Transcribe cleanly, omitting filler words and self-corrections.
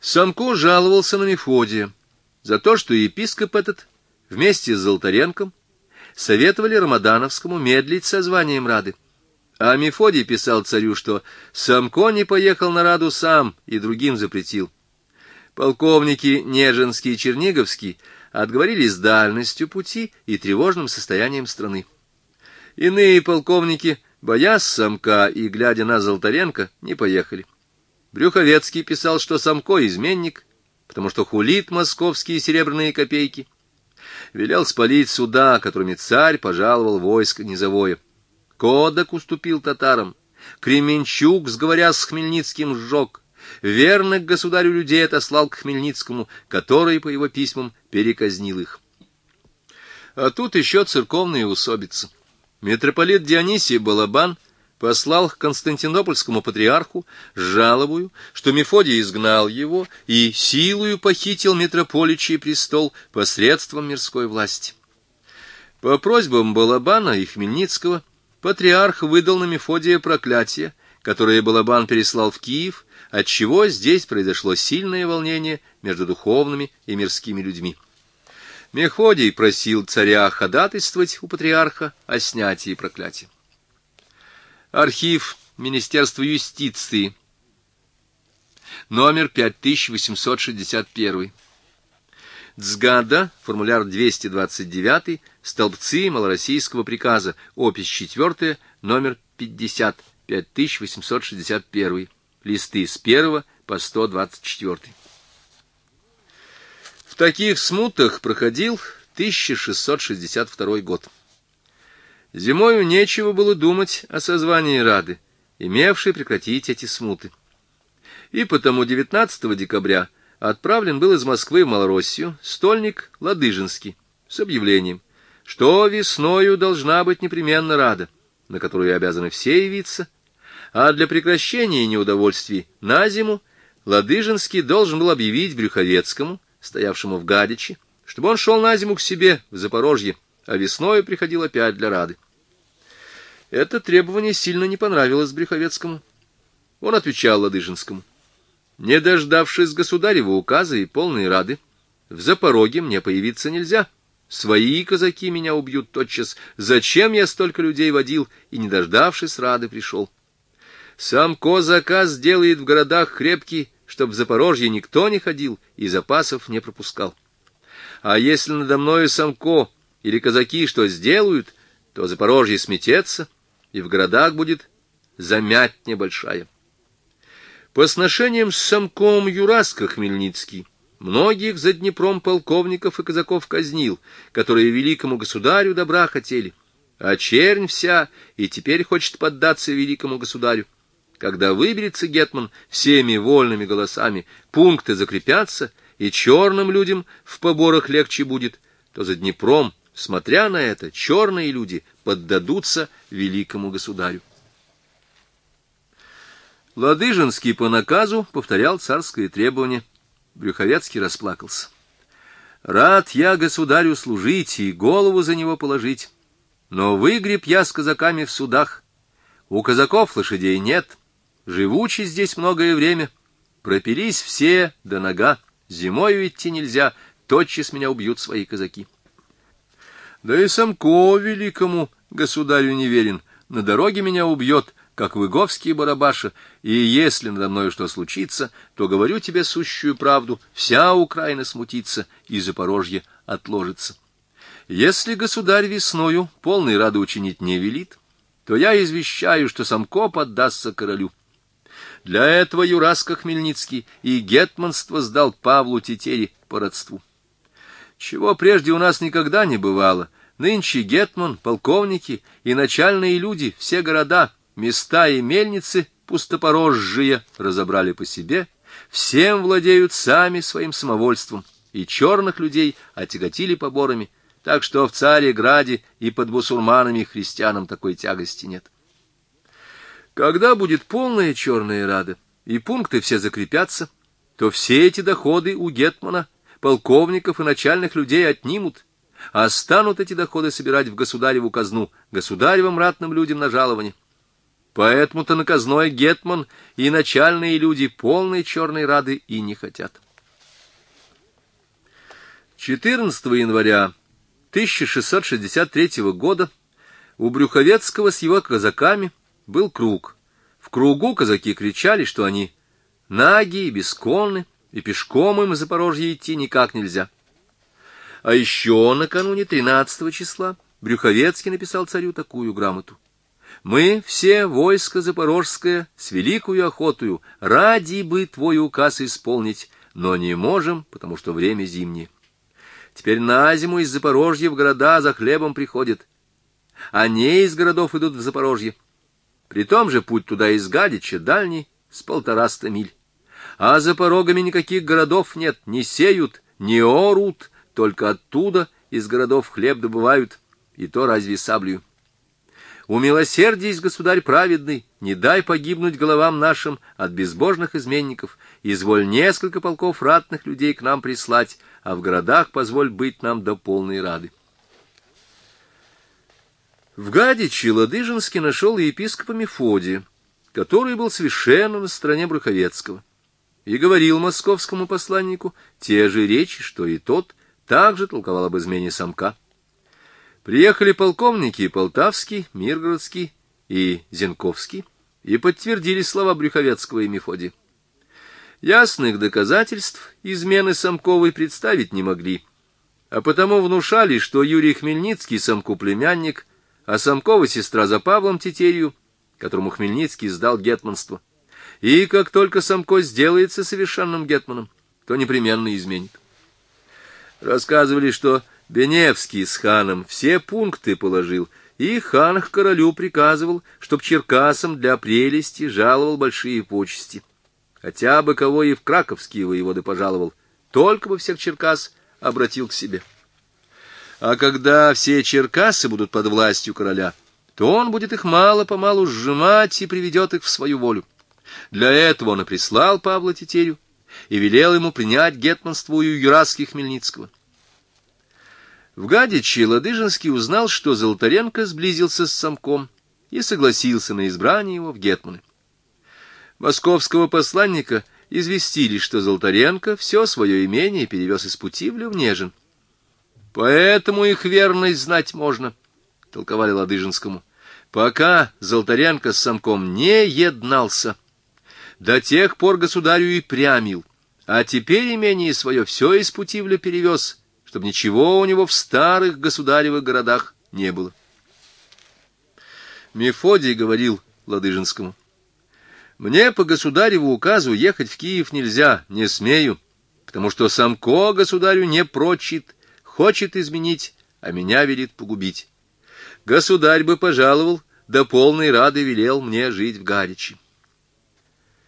Самко жаловался на Мефодия за то, что епископ этот вместе с Золотаренком советовали Рамадановскому медлить со званием Рады. А Мефодий писал царю, что Самко не поехал на Раду сам и другим запретил. Полковники Нежинский и Черниговский отговорились дальностью пути и тревожным состоянием страны. Иные полковники, боясь Самка и глядя на Золотаренко, не поехали. Брюховецкий писал, что Самко изменник, потому что хулит московские серебряные копейки. Велел спалить суда, которыми царь пожаловал войско низовое. Кодак уступил татарам. Кременчук, сговорясь с Хмельницким, сжег. Верных государю людей отослал к Хмельницкому, который по его письмам переказнил их. А тут еще церковные усобицы. Митрополит Дионисий Балабан послал к константинопольскому патриарху жалобою, что Мефодий изгнал его и силою похитил митрополичий престол посредством мирской власти. По просьбам Балабана и Хмельницкого патриарх выдал на Мефодия проклятие, которое Балабан переслал в Киев, отчего здесь произошло сильное волнение между духовными и мирскими людьми. Мефодий просил царя ходатайствовать у патриарха о снятии проклятия. Архив Министерства юстиции, номер 5861. Цгада, формуляр 229, столбцы малороссийского приказа, опись 4, номер 50, 5861, листы с 1 по 124. В таких смутах проходил 1662 год. Зимою нечего было думать о созвании Рады, имевшей прекратить эти смуты. И потому 19 декабря отправлен был из Москвы в Малороссию стольник Ладыжинский с объявлением, что весною должна быть непременно Рада, на которую обязаны все явиться, а для прекращения неудовольствий на зиму Ладыжинский должен был объявить Брюховецкому, стоявшему в Гадиче, чтобы он шел на зиму к себе в Запорожье, а весною приходил опять для Рады. Это требование сильно не понравилось Брюховецкому. Он отвечал Ладыжинскому: «Не дождавшись государева указа и полной Рады, в Запорожье мне появиться нельзя. Свои казаки меня убьют тотчас. Зачем я столько людей водил и, не дождавшись Рады, пришел? Самко заказ делает в городах крепкий, чтоб в Запорожье никто не ходил и запасов не пропускал. А если надо мною Самко или казаки что сделают, то Запорожье сметется, и в городах будет замять небольшая». По сношениям с Самком Юраска Хмельницкий многих за Днепром полковников и казаков казнил, которые великому государю добра хотели, а чернь вся и теперь хочет поддаться великому государю. Когда выберется гетман всеми вольными голосами, пункты закрепятся, и черным людям в поборах легче будет, то за Днепром, смотря на это, черные люди поддадутся великому государю. Ладыжинский по наказу повторял царское требование. Брюховецкий расплакался. «Рад я государю служить и голову за него положить, но выгреб я с казаками в судах. У казаков лошадей нет, живучи здесь многое время, пропились все до нога, зимою идти нельзя, тотчас меня убьют свои казаки. Да и Самко великому государю не верен, на дороге меня убьет, как выговские барабаша, и если надо мною что случится, то говорю тебе сущую правду, вся Украина смутится, и Запорожье отложится. Если государь весною полной Рады учинить не велит, то я извещаю, что Самко поддастся королю. Для этого Юраска Хмельницкий и гетманство сдал Павлу Тетере по родству. Чего прежде у нас никогда не бывало, нынче гетман, полковники и начальные люди, все города, места и мельницы пустопорожжие разобрали по себе, всем владеют сами своим самовольством, и черных людей отяготили поборами, так что в Цареграде и под бусурманами христианам такой тягости нет. Когда будет полная черная Рада, и пункты все закрепятся, то все эти доходы у гетмана, полковников и начальных людей отнимут, а станут эти доходы собирать в государеву казну, государевым ратным людям на жалование. Поэтому-то наказной гетман и начальные люди полной черной рады и не хотят. 14 января 1663 года у Брюховецкого с его казаками был круг. В кругу казаки кричали, что они наги и бесконны, и пешком им из Запорожья идти никак нельзя. А еще накануне 13 числа Брюховецкий написал царю такую грамоту: «Мы все, войско запорожское, с великою охотою, ради бы твой указ исполнить, но не можем, потому что время зимнее. Теперь на зиму из Запорожья в города за хлебом приходят, а не из городов идут в Запорожье. При том же путь туда из Гадича дальний, с 150 миль. А за порогами никаких городов нет, не сеют, не орут, только оттуда из городов хлеб добывают, и то разве саблею. Умилосердись, государь праведный, не дай погибнуть головам нашим от безбожных изменников, изволь несколько полков ратных людей к нам прислать, а в городах позволь быть нам до полной рады». В Гадиче Ладыжинский нашел епископа Мефодия, который был совершенно на стороне Брюховецкого, и говорил московскому посланнику те же речи, что и тот, также толковал об измене Самка. Приехали полковники Полтавский, Миргородский и Зенковский и подтвердили слова Брюховецкого и Мефодия. Ясных доказательств измены Самковой представить не могли, а потому внушали, что Юрий Хмельницкий Самку племянник, а Самкова сестра за Павлом Тетерию, которому Хмельницкий сдал гетманство. И как только Самко сделается совершенным гетманом, то непременно изменит. Рассказывали, что Беневский с ханом все пункты положил, и хан к королю приказывал, чтоб черкасам для прелести жаловал большие почести. Хотя бы кого и в краковские воеводы пожаловал, только бы всех черкас обратил к себе. А когда все черкасы будут под властью короля, то он будет их мало-помалу сжимать и приведет их в свою волю. Для этого он и прислал Павла Тетерю и велел ему принять гетманство у Юраски Хмельницкого. В Гадиче Ладыжинский узнал, что Золотаренко сблизился с Самком и согласился на избрание его в гетманы. Московского посланника известили, что Золотаренко все свое имение перевез из Путивля в Нежин. «Поэтому их верность знать можно», — толковали Ладыжинскому, «пока Золотаренко с Самком не еднался. До тех пор государю и прямил, а теперь имение свое все из Путивля перевез, чтобы ничего у него в старых государевых городах не было». Мефодий говорил Ладыжинскому: «Мне по государеву указу ехать в Киев нельзя, не смею, потому что Самко государю не прочит, хочет изменить, а меня велит погубить. Государь бы пожаловал, да полной рады велел мне жить в Гадиче».